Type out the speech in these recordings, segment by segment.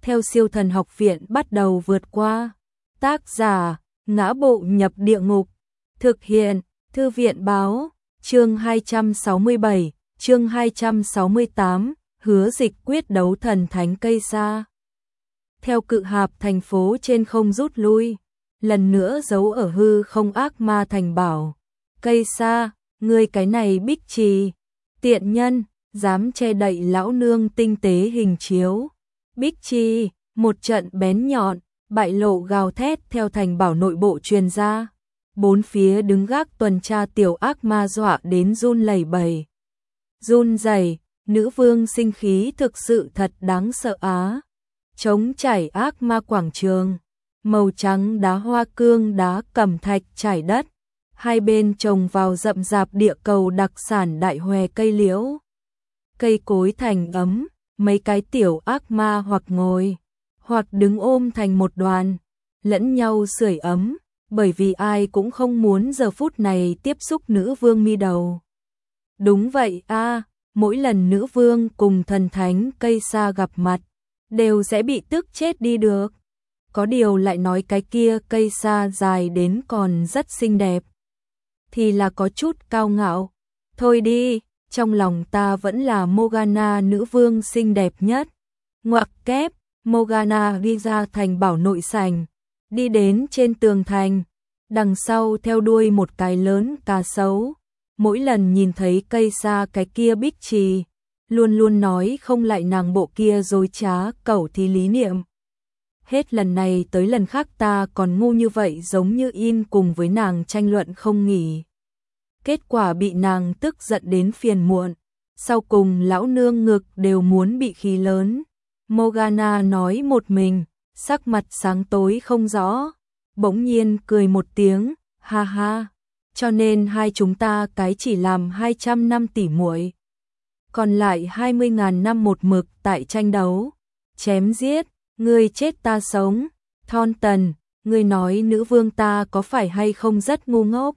theo siêu thần học viện bắt đầu vượt qua. Tác giả, Ngã Bộ Nhập Địa Ngục. Thực hiện, Thư viện Báo. Chương 267, chương 268, hứa dịch quyết đấu thần thánh cây sa. Theo cự hạp thành phố trên không rút lui, lần nữa giấu ở hư không ác ma thành bảo. Cây sa, ngươi cái này bích trì, tiện nhân, dám che đậy lão nương tinh tế hình chiếu. Bích trì, một trận bén nhọn, bại lộ gào thét theo thành bảo nội bộ truyền ra. Bốn phía đứng gác tuần tra tiểu ác ma dọa đến run lẩy bẩy. Run rẩy, nữ vương sinh khí thực sự thật đáng sợ á. Trống trải ác ma quảng trường, màu trắng đá hoa cương đá cẩm thạch trải đất, hai bên trồng vào rậm rạp địa cầu đặc sản đại hòe cây liễu. Cây cối thành ấm, mấy cái tiểu ác ma hoặc ngồi, hoặc đứng ôm thành một đoàn, lẫn nhau sưởi ấm, bởi vì ai cũng không muốn giờ phút này tiếp xúc nữ vương mi đầu. Đúng vậy a, mỗi lần nữ vương cùng thần thánh cây sa gặp mặt, đều sẽ bị tức chết đi được. Có điều lại nói cái kia cây sa dài đến còn rất xinh đẹp, thì là có chút cao ngạo. Thôi đi, trong lòng ta vẫn là Morgana nữ vương xinh đẹp nhất. Ngoặc kép, Morgana đi ra thành bảo nội sảnh, đi đến trên tường thành, đằng sau theo đuôi một cái lớn cá sấu. Mỗi lần nhìn thấy cây sa cái kia bích trì, luôn luôn nói không lại nàng bộ kia dối trá cẩu thì lý niệm. Hết lần này tới lần khác ta còn ngu như vậy, giống như in cùng với nàng tranh luận không nghỉ. Kết quả bị nàng tức giận đến phiền muộn, sau cùng lão nương ngực đều muốn bị khí lớn. Morgana nói một mình, sắc mặt sáng tối không rõ, bỗng nhiên cười một tiếng, ha ha, cho nên hai chúng ta cái chỉ làm 200 năm tỉ muội, còn lại 20.000 năm một mực tại tranh đấu, chém giết, ngươi chết ta sống. Thornton, ngươi nói nữ vương ta có phải hay không rất ngu ngốc?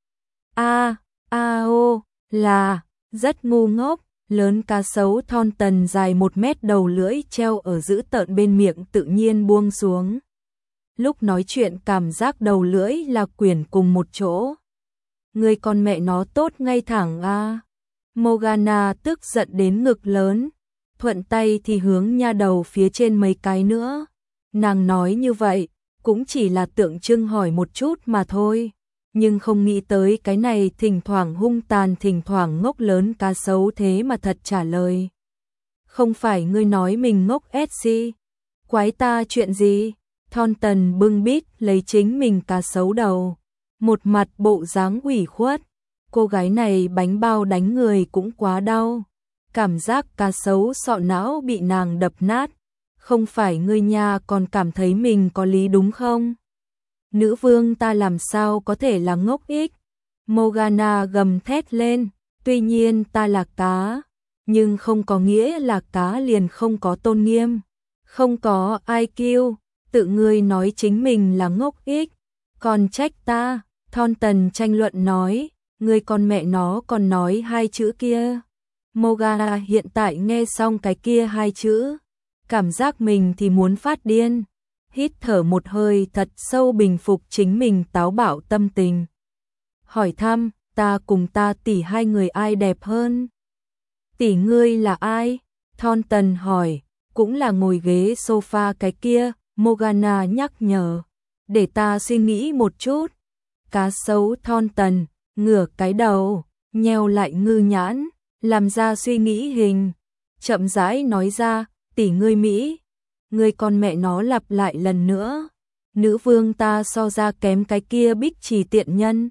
Là, rất ngu ngốc. Lớn cá sấu Thornton dài 1 mét, đầu lưỡi treo ở giữ tợn bên miệng tự nhiên buông xuống. Lúc nói chuyện cảm giác đầu lưỡi là quyển cùng một chỗ. Ngươi con mẹ nó tốt ngay thẳng a. Morgana tức giận đến ngực lớn, thuận tay thì hướng nha đầu phía trên mấy cái nữa. Nàng nói như vậy, cũng chỉ là tượng trưng hỏi một chút mà thôi, nhưng không nghĩ tới cái này thỉnh thoảng hung tàn thỉnh thoảng ngốc lớn cá sấu thế mà thật trả lời. Không phải ngươi nói mình ngốc SC, quái ta chuyện gì? Thornton bưng bít lấy chính mình cá sấu đầu, một mặt bộ dáng ủy khuất. Cô gái này bánh bao đánh người cũng quá đau, cảm giác cá sấu sọ não bị nàng đập nát. Không phải ngươi nha còn cảm thấy mình có lý đúng không? Nữ vương ta làm sao có thể là ngốc ích? Morgana gầm thét lên, tuy nhiên ta là cá, nhưng không có nghĩa là cá liền không có tôn nghiêm, không có IQ, tự ngươi nói chính mình là ngốc ích, còn trách ta. Thornton tranh luận nói, ngươi con mẹ nó còn nói hai chữ kia. Morgana hiện tại nghe xong cái kia hai chữ, cảm giác mình thì muốn phát điên. Hít thở một hơi thật sâu bình phục chính mình táo bạo tâm tình. Hỏi thăm, ta cùng ta tỷ hai người ai đẹp hơn? Tỷ ngươi là ai? Thornton hỏi, cũng là ngồi ghế sofa cái kia. Morgana nhắc nhở, để ta suy nghĩ một chút. Cá sấu Thornton ngửa cái đầu, nheo lại ngư nhãn, làm ra suy nghĩ hình, chậm rãi nói ra, tỷ ngươi Mỹ. Ngươi con mẹ nó lặp lại lần nữa, nữ vương ta so ra kém cái kia bích trì tiện nhân.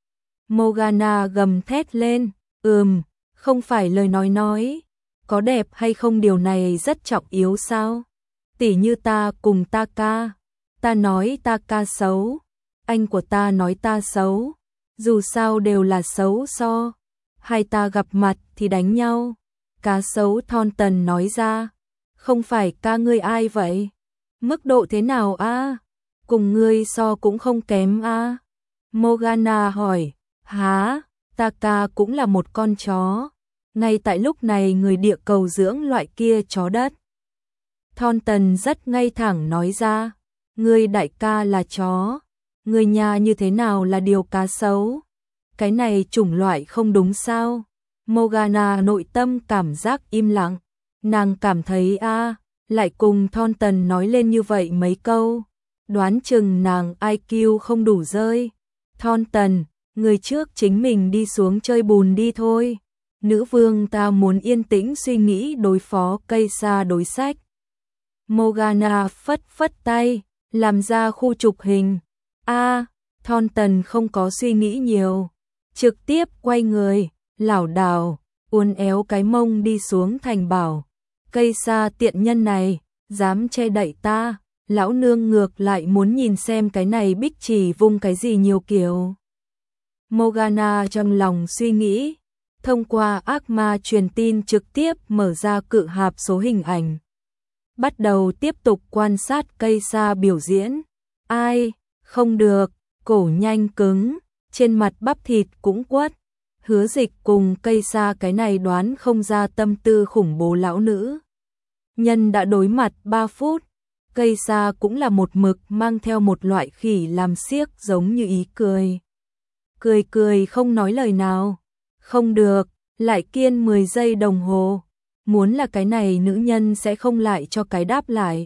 Morgana gầm thét lên, không phải lời nói, có đẹp hay không điều này rất trọng yếu sao? Tỷ như ta cùng ta ca, ta nói ta ca xấu, anh của ta nói ta xấu, dù sao đều là xấu so, hai ta gặp mặt thì đánh nhau. Cá xấu Thornton nói ra, không phải ca ngươi ai vậy? Mức độ thế nào a? Cùng ngươi so cũng không kém a. Morgana hỏi, há, ta ca cũng là một con chó. Ngay tại lúc này người địa cầu dưỡng loại kia chó đất. Thon Tần rất ngay thẳng nói ra, ngươi đại ca là chó, ngươi nhà như thế nào là điều cá sấu, cái này chủng loại không đúng sao? Morgana nội tâm cảm giác im lặng, nàng cảm thấy lại cùng Thon Tần nói lên như vậy mấy câu, đoán chừng nàng IQ không đủ rơi. Thon Tần, người trước chính mình đi xuống chơi bùn đi thôi. Nữ vương ta muốn yên tĩnh suy nghĩ đối phó cây sa đối sách. Morgana phất phất tay, làm ra khu chụp hình. Thon Tần không có suy nghĩ nhiều, trực tiếp quay người, lảo đảo, uốn éo cái mông đi xuống thành bảo. Cây sa tiện nhân này, dám che đậy ta, lão nương ngược lại muốn nhìn xem cái này bích chỉ vung cái gì nhiều kiểu. Morgana trong lòng suy nghĩ, thông qua ác ma truyền tin trực tiếp mở ra cự hạp số hình ảnh. Bắt đầu tiếp tục quan sát cây sa biểu diễn. Ai, không được, cổ nhanh cứng, trên mặt bắp thịt cũng quất. Hứa Dịch cùng cây sa cái này đoán không ra tâm tư khủng bố lão nữ nhân đã đối mặt 3 phút. Cây sa cũng là một mực mang theo một loại khỉ làm xiếc giống như ý cười. Cười không nói lời nào. Không được, lại kiên 10 giây đồng hồ. Muốn là cái này nữ nhân sẽ không lại cho cái đáp lại.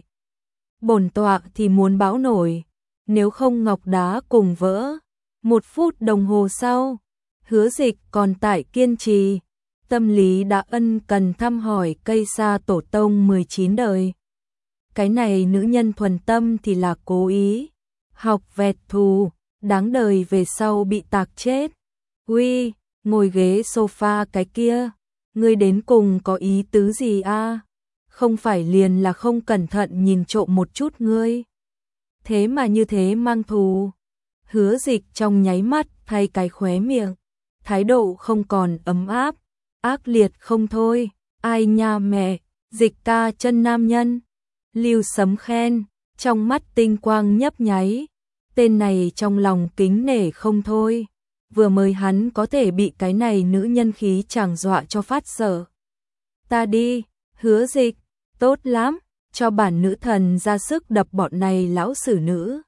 Bổn tọa thì muốn báo nổi, nếu không ngọc đá cùng vỡ. 1 phút đồng hồ sau, Hứa Dịch còn tại kiên trì. Tâm lý đã ân cần thăm hỏi cây sa tổ tông 19 đời. Cái này nữ nhân thuần tâm thì là cố ý. Học vẹt thù, đáng đời về sau bị tạc chết. Uy, ngồi ghế sofa cái kia, ngươi đến cùng có ý tứ gì Không phải liền là không cẩn thận nhìn trộm một chút ngươi. Thế mà như thế mang thù. Hứa Dịch trong nháy mắt thay cái khóe miệng. Thái độ không còn ấm áp, ác liệt không thôi. Ai nha mẹ, Dịch ca chân nam nhân. Lưu Sấm khen, trong mắt tinh quang nhấp nháy. Tên này trong lòng kính nể không thôi. Vừa mới hắn có thể bị cái này nữ nhân khí chàng dọa cho phát sợ. Ta đi, Hứa Dịch, tốt lắm, cho bản nữ thần ra sức đập bọn này lão sử nữ.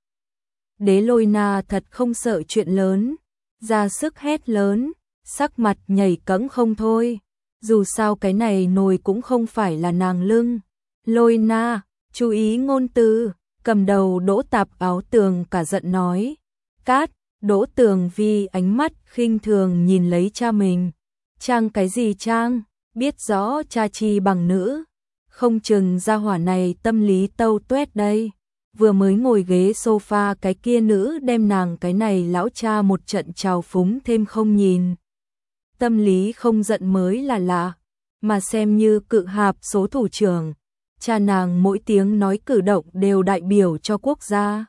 Đế Lôi Na thật không sợ chuyện lớn, ra sức hét lớn, sắc mặt nhảy cẫng không thôi. Dù sao cái này nồi cũng không phải là nàng lưng. Lôi Na, chú ý ngôn từ. Cầm đầu Đỗ Tạp áo tường cả giận nói. Cát, Đỗ Tường Vi ánh mắt khinh thường nhìn lấy cha mình. Trang cái gì trang, biết rõ cha chi bằng nữ. Không chừng gia hỏa này tâm lý tâu tuét đây. Vừa mới ngồi ghế sofa cái kia nữ đem nàng cái này lão cha một trận trào phúng thêm không nhìn. Tâm lý không giận mới là lạ, mà xem như cự hạp số thủ trưởng. Cha nàng mỗi tiếng nói cử động đều đại biểu cho quốc gia.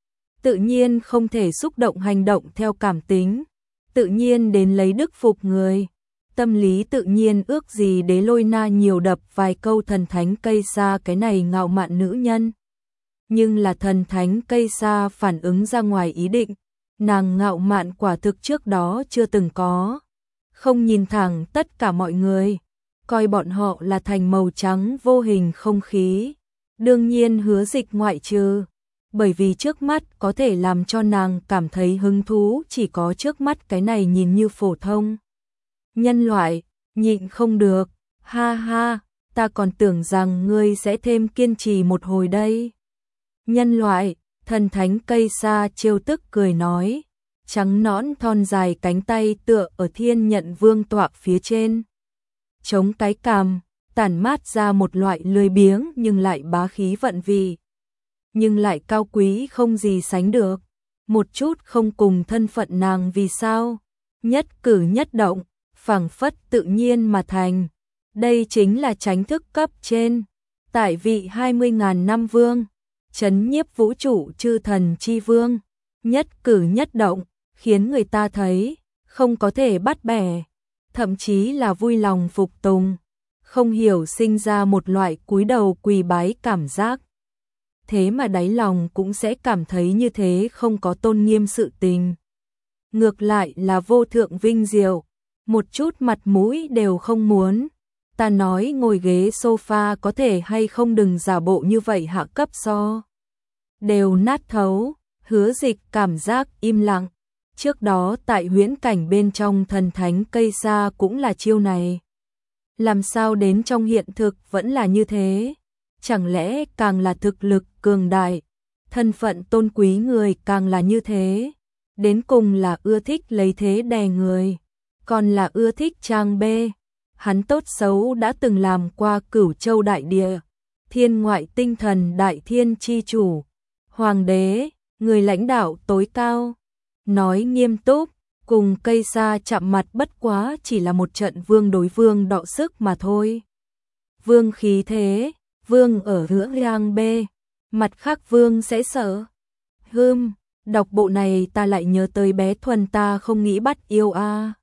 Tự nhiên không thể xúc động hành động theo cảm tính, tự nhiên đến lấy đức phục người. Tâm lý tự nhiên ước gì Đế Lôi Na nhiều đập vài câu thần thánh cây sa cái này ngạo mạn nữ nhân. Nhưng là thần thánh cây sa phản ứng ra ngoài ý định, nàng ngạo mạn quả thực trước đó chưa từng có. Không nhìn thẳng tất cả mọi người, coi bọn họ là thành màu trắng vô hình không khí. Đương nhiên Hứa Dịch ngoại trừ, bởi vì trước mắt có thể làm cho nàng cảm thấy hứng thú chỉ có trước mắt cái này nhìn như phổ thông. Nhân loại, nhịn không được, ha ha, ta còn tưởng rằng ngươi sẽ thêm kiên trì một hồi đây. Nhân loại, thần thánh cây sa trêu tức cười nói, trắng nõn thon dài cánh tay tựa ở thiên nhận vương tọa phía trên. Chống cái cằm, tản mát ra một loại lười biếng nhưng lại bá khí vận vị. Nhưng lại cao quý không gì sánh được. Một chút không cùng thân phận nàng vì sao. Nhất cử nhất động, phảng phất tự nhiên mà thành. Đây chính là chánh thức cấp trên. Tại vị 20.000 năm vương, trấn nhiếp vũ trụ chư thần chi vương. Nhất cử nhất động, khiến người ta thấy, không có thể bắt bẻ. Thậm chí là vui lòng phục tùng. Không hiểu sinh ra một loại cúi đầu quỳ bái cảm giác. Thế mà đáy lòng cũng sẽ cảm thấy như thế không có tôn nghiêm sự tình. Ngược lại là vô thượng vinh diệu, một chút mặt mũi đều không muốn. Ta nói ngồi ghế sofa có thể hay không đừng giả bộ như vậy hạ cấp so. Đều nát thấu, Hứa Dịch cảm giác im lặng. Trước đó tại huyễn cảnh bên trong thần thánh cây sa cũng là chiêu này. Làm sao đến trong hiện thực vẫn là như thế? Chẳng lẽ càng là thực lực cường đại, thân phận tôn quý người càng là như thế? Đến cùng là ưa thích lấy thế đè người, còn là ưa thích trang bê. Hắn tốt xấu đã từng làm qua Cửu Châu đại địa, thiên ngoại tinh thần đại thiên chi chủ, hoàng đế, người lãnh đạo tối cao. Nói nghiêm túc, cùng cây sa chạm mặt bất quá chỉ là một trận vương đối vương đọ sức mà thôi. Vương khí thế, vương ở hứa giang bê, mặt khác vương sẽ sợ. Đọc bộ này ta lại nhớ tới bé Thuần ta không nghĩ bắt yêu a.